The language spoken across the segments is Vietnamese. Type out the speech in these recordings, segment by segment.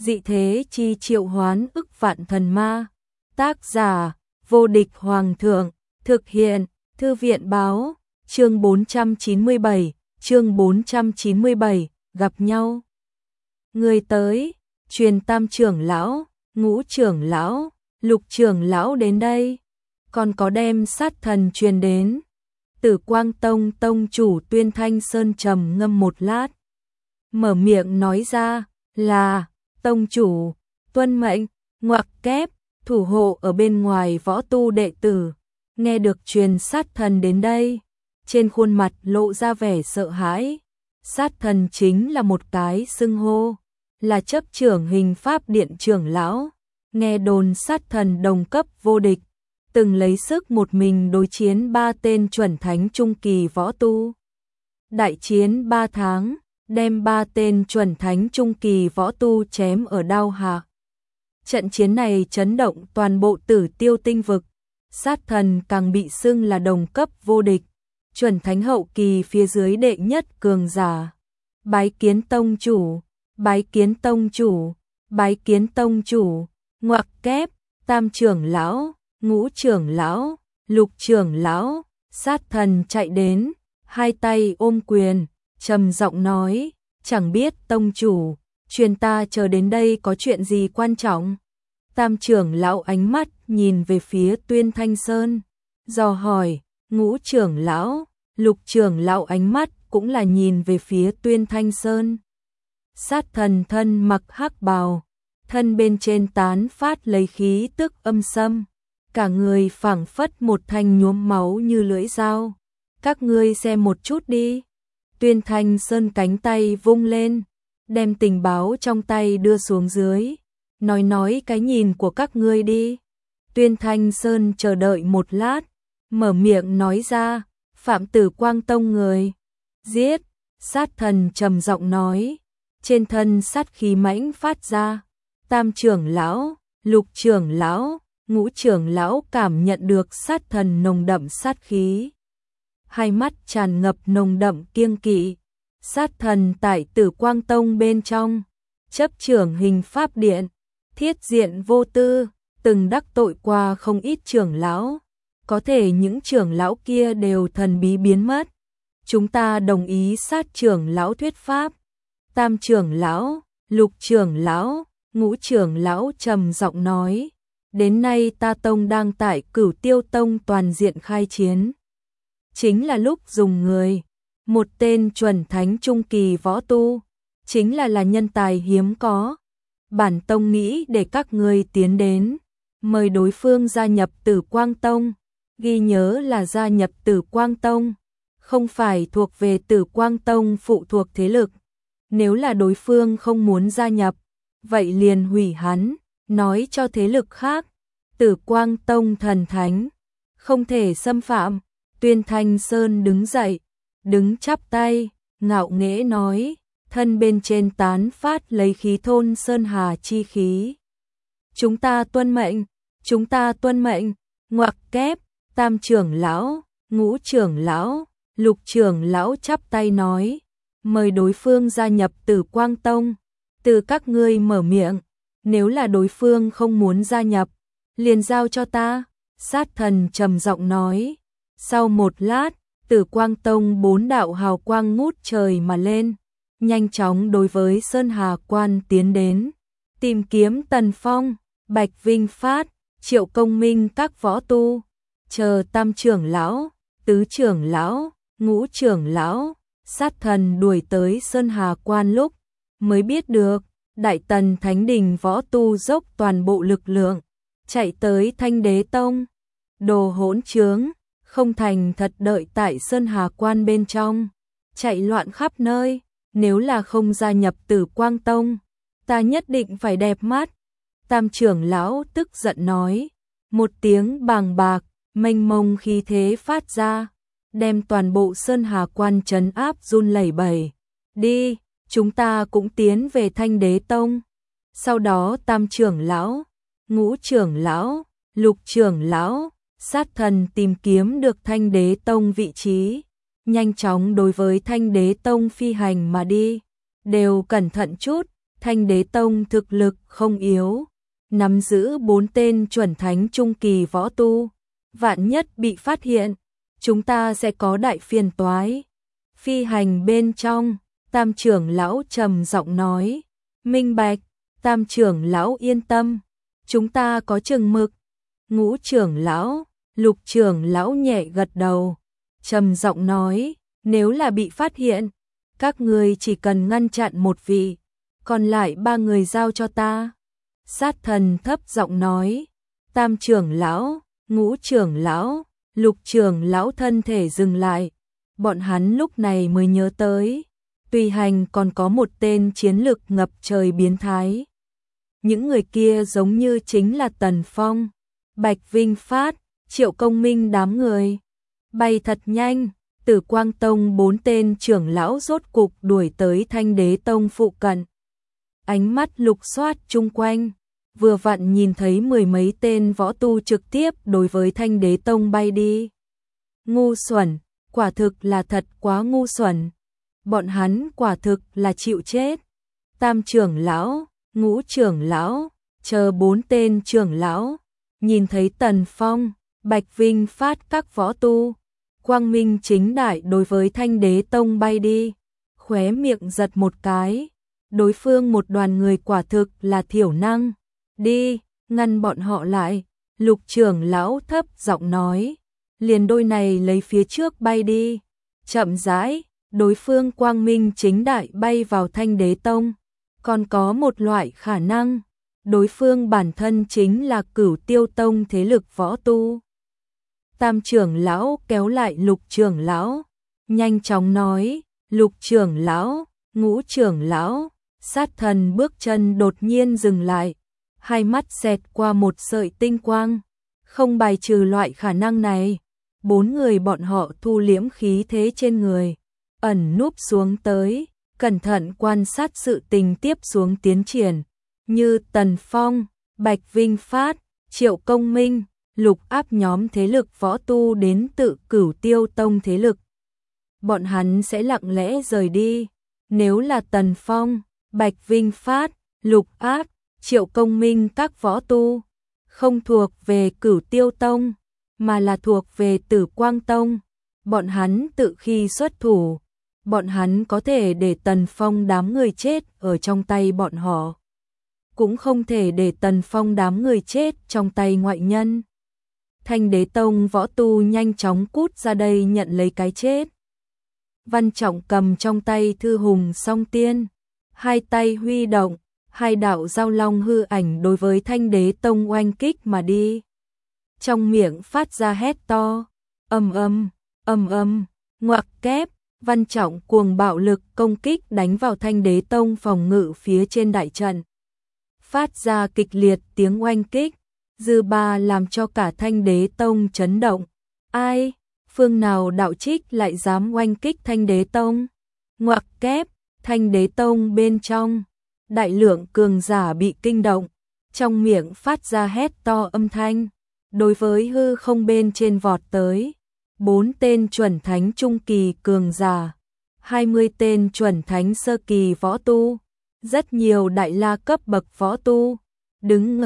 dị thế chi triệu hoán ức vạn thần ma. Tác giả, vô địch hoàng thượng, thực hiện, thư viện báo, chương 497, gặp nhau. Người tới, truyền tam trưởng lão, ngũ trưởng lão, lục trưởng lão đến đây, còn có đem sát thần truyền đến. Tử Quang Tông tông chủ Tuyên Thanh Sơn trầm ngâm một lát, mở miệng nói ra, là, tông chủ, tuân mệnh, ngoặc kép, thủ hộ ở bên ngoài võ tu đệ tử, nghe được truyền sát thần đến đây, trên khuôn mặt lộ ra vẻ sợ hãi. Sát thần chính là một cái xưng hô, là chấp trưởng hình pháp điện trưởng lão, nghe đồn sát thần đồng cấp vô địch, từng lấy sức một mình đối chiến 3 tên chuẩn thánh trung kỳ võ tu. Đại chiến 3 tháng, đem 3 tên chuẩn thánh trung kỳ võ tu chém ở đao hạ. Trận chiến này chấn động toàn bộ Tử Tiêu tinh vực, sát thần càng bị xưng là đồng cấp vô địch, chuẩn thánh hậu kỳ phía dưới đệ nhất cường giả. Bái kiến tông chủ, bái kiến tông chủ, bái kiến tông chủ, ngoặc kép, tam trưởng lão, ngũ trưởng lão, lục trưởng lão. Sát thần chạy đến, hai tay ôm quyền, trầm giọng nói, chẳng biết tông chủ, truyền ta chờ đến đây có chuyện gì quan trọng. Tam trưởng lão ánh mắt nhìn về phía Tuyên Thanh Sơn, dò hỏi. Ngũ trưởng lão, lục trưởng lão ánh mắt cũng là nhìn về phía Tuyên Thanh Sơn. Sát thần thân mặc hắc bào, thân bên trên tán phát lấy khí tức âm sâm, cả người phảng phất một thanh nhuốm máu như lưỡi dao. Các ngươi xem một chút đi. Tuyên Thanh Sơn cánh tay vung lên, đem tình báo trong tay đưa xuống dưới, nói cái nhìn của các ngươi đi. Tuyên Thanh Sơn chờ đợi một lát, mở miệng nói ra, Phạm Tử Quang Tông người giết. Sát thần trầm giọng nói, trên thân sát khí mãnh phát ra. Tam trưởng lão, lục trưởng lão, ngũ trưởng lão cảm nhận được sát thần nồng đậm sát khí, hai mắt tràn ngập nồng đậm kiêng kỵ. Sát thần tại Tử Quang Tông bên trong, chấp trưởng hình pháp điện, thiết diện vô tư, từng đắc tội qua không ít trưởng lão, có thể những trưởng lão kia đều thần bí biến mất. Chúng ta đồng ý sát trưởng lão thuyết pháp. Tam trưởng lão, lục trưởng lão, ngũ trưởng lão trầm giọng nói, đến nay ta tông đang tại Cửu Tiêu Tông toàn diện khai chiến, chính là lúc dùng người. Một tên chuẩn thánh trung kỳ võ tu, chính là nhân tài hiếm có. Bản tông nghĩ để các ngươi tiến đến, mời đối phương gia nhập Tử Quang Tông, ghi nhớ là gia nhập Tử Quang Tông, không phải thuộc về Tử Quang Tông phụ thuộc thế lực. Nếu là đối phương không muốn gia nhập, vậy liền hủy hắn, nói cho thế lực khác, Tử Quang Tông thần thánh, không thể xâm phạm. Tuyên Thanh Sơn đứng dậy, đứng chắp tay, ngạo nghễ nói, thân bên trên tán phát lấy khí thôn sơn hà chi khí. Chúng ta tuân mệnh, chúng ta tuân mệnh. Ngoặc kép, tam trưởng lão, ngũ trưởng lão, lục trưởng lão chắp tay nói, mời đối phương gia nhập Tử Quang Tông, từ các ngươi mở miệng, nếu là đối phương không muốn gia nhập, liền giao cho ta. Sát thần trầm giọng nói. Sau một lát, Tử Quang Tông 4 đạo hào quang ngút trời mà lên, nhanh chóng đối với Sơn Hà Quan tiến đến, tìm kiếm Tần Phong, Bạch Vinh Phát, Triệu Công Minh các võ tu, chờ tam trưởng lão, tứ trưởng lão, ngũ trưởng lão. Sát thần đuổi tới Sơn Hà Quan lúc, mới biết được, Đại Tần Thánh Đình võ tu dốc toàn bộ lực lượng, chạy tới Thanh Đế Tông. Đồ hỗn trướng, không thành thật đợi tại Sơn Hà Quan bên trong, chạy loạn khắp nơi, nếu là không gia nhập Tử Quang Tông, ta nhất định phải đẹp mắt. Tam trưởng lão tức giận nói, một tiếng bàng bạc, mênh mông khí thế phát ra, đem toàn bộ Sơn Hà Quan trấn áp run lẩy bẩy. Đi, chúng ta cũng tiến về Thanh Đế Tông. Sau đó tam trưởng lão, ngũ trưởng lão, lục trưởng lão, sát thần tìm kiếm được Thanh Đế Tông vị trí, nhanh chóng đối với Thanh Đế Tông phi hành mà đi. Đều cẩn thận chút, Thanh Đế Tông thực lực không yếu, nắm giữ 4 tên chuẩn thánh trung kỳ võ tu, vạn nhất bị phát hiện, chúng ta sẽ có đại phiền toái. Phi hành bên trong, Tam trưởng lão trầm giọng nói, minh bạch, Tam trưởng lão yên tâm, chúng ta có chừng mực. Ngũ trưởng lão, Lục trưởng lão nhẹ gật đầu, trầm giọng nói, nếu là bị phát hiện, các người chỉ cần ngăn chặn một vị, còn lại 3 người giao cho ta. Sát thần thấp giọng nói, Tam trưởng lão, Ngũ trưởng lão, Lục trưởng lão thân thể dừng lại, bọn hắn lúc này mới nhớ tới, tùy hành còn có một tên chiến lực ngập trời biến thái. Những người kia giống như chính là Tần Phong, Bạch Vinh Phát, Triệu Công Minh đám người. Bay thật nhanh, Tử Quang Tông 4 tên trưởng lão rốt cục đuổi tới Thanh Đế Tông phụ cận. Ánh mắt lục soát chung quanh, vừa vặn nhìn thấy 10 mấy tên võ tu trực tiếp đối với Thanh Đế Tông bay đi. Ngu xuẩn, quả thực là thật quá ngu xuẩn. Bọn hắn quả thực là chịu chết. Tam trưởng lão, Ngũ trưởng lão, chờ 4 tên trưởng lão, nhìn thấy Tần Phong, Bạch Vinh Phát các võ tu, quang minh chính đại đối với Thanh Đế Tông bay đi, khóe miệng giật một cái. Đối phương một đoàn người quả thực là thiểu năng. Đi, ngăn bọn họ lại. Lục trưởng lão thấp giọng nói, liền đôi này lấy phía trước bay đi. Chậm rãi, đối phương quang minh chính đại bay vào Thanh Đế Tông. Còn có một loại khả năng, đối phương bản thân chính là Cửu Tiêu Tông thế lực võ tu. Tam trưởng lão kéo lại Lục trưởng lão, nhanh chóng nói, Lục trưởng lão, Ngũ trưởng lão. Sát thần bước chân đột nhiên dừng lại, hai mắt xẹt qua một sợi tinh quang, không bài trừ loại khả năng này. 4 người bọn họ thu liễm khí thế trên người, ẩn núp xuống tới, cẩn thận quan sát sự tình tiếp xuống tiến triển, như Tần Phong, Bạch Vinh Phát, Triệu Công Minh, lục áp nhóm thế lực võ tu đến tự Cửu Tiêu Tông thế lực. Bọn hắn sẽ lặng lẽ rời đi, nếu là Tần Phong, Bạch Vinh Phát, lục áp, Triệu Công Minh các võ tu, không thuộc về Cửu Tiêu Tông, mà là thuộc về Tử Quang Tông. Bọn hắn tự khi xuất thủ, bọn hắn có thể để Tần Phong đám người chết ở trong tay bọn họ, cũng không thể để Tần Phong đám người chết trong tay ngoại nhân. Thanh Đế Tông võ tu nhanh chóng cút ra đây nhận lấy cái chết. Văn Trọng cầm trong tay thư hùng song tiên, hai tay huy động, hai đạo giao long hư ảnh đối với Thanh Đế Tông oanh kích mà đi. Trong miệng phát ra hét to, ầm ầm, ngoặc kép, Văn Trọng cuồng bạo lực công kích đánh vào Thanh Đế Tông phòng ngự phía trên đại trận. Phát ra kịch liệt tiếng oanh kích, dư ba làm cho cả Thanh Đế Tông chấn động. Ai, phương nào đạo trích lại dám oanh kích Thanh Đế Tông? Ngoặc kép, Thanh Đế Tông bên trong, đại lượng cường giả bị kinh động, trong miệng phát ra hét to âm thanh, đối với hư không bên trên vọt tới. 4 tên chuẩn thánh trung kỳ cường giả, 20 tên chuẩn thánh sơ kỳ võ tu, rất nhiều đại la cấp bậc võ tu, đứng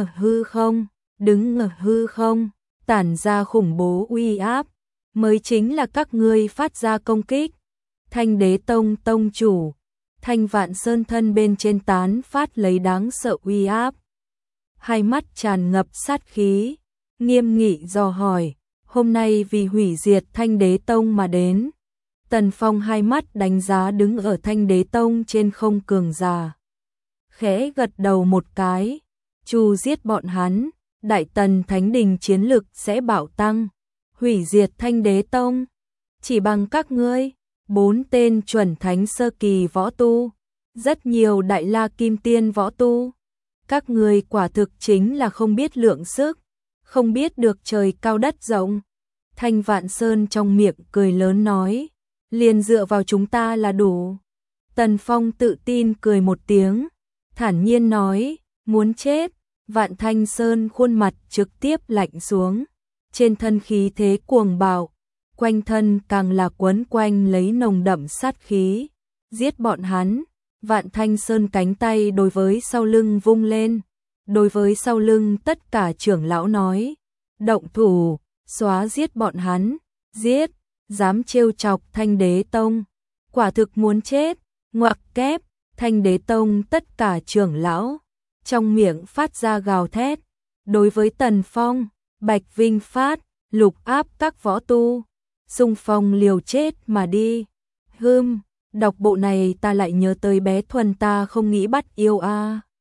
ở hư không, tản ra khủng bố uy áp, mới chính là các ngươi phát ra công kích. Thanh Đế Tông tông chủ, Thanh Vạn Sơn thân bên trên tán phát lấy đáng sợ uy áp, hai mắt tràn ngập sát khí, nghiêm nghị dò hỏi, hôm nay vì hủy diệt Thanh Đế Tông mà đến. Tần Phong hai mắt đánh giá đứng ở Thanh Đế Tông trên không cường giả, khẽ gật đầu một cái, chu giết bọn hắn, Đại Tần Thánh Đình chiến lực sẽ bạo tăng, hủy diệt Thanh Đế Tông, chỉ bằng các ngươi. 4 tên chuẩn thánh sơ kỳ võ tu, rất nhiều đại la kim tiên võ tu, các ngươi quả thực chính là không biết lượng sức, không biết được trời cao đất rộng. Thanh Vạn Sơn trong miệng cười lớn nói, liền dựa vào chúng ta là đủ. Tần Phong tự tin cười một tiếng, thản nhiên nói, muốn chết. Vạn Thanh Sơn khuôn mặt trực tiếp lạnh xuống, trên thân khí thế cuồng bạo, quanh thân càng là quấn quanh lấy nồng đậm sát khí, giết bọn hắn. Vạn Thanh Sơn cánh tay đối với sau lưng vung lên, đối với sau lưng tất cả trưởng lão nói, động thủ, xóa giết bọn hắn, giết, dám trêu chọc Thanh Đế Tông, quả thực muốn chết, ngoặc kép, Thanh Đế Tông tất cả trưởng lão, trong miệng phát ra gào thét, đối với Tần Phong, Bạch Vinh Phát, Lục Áp các võ tu, xung phong liều chết mà đi. Đọc bộ này ta lại nhớ tới bé Thuần ta không nghĩ bắt yêu a.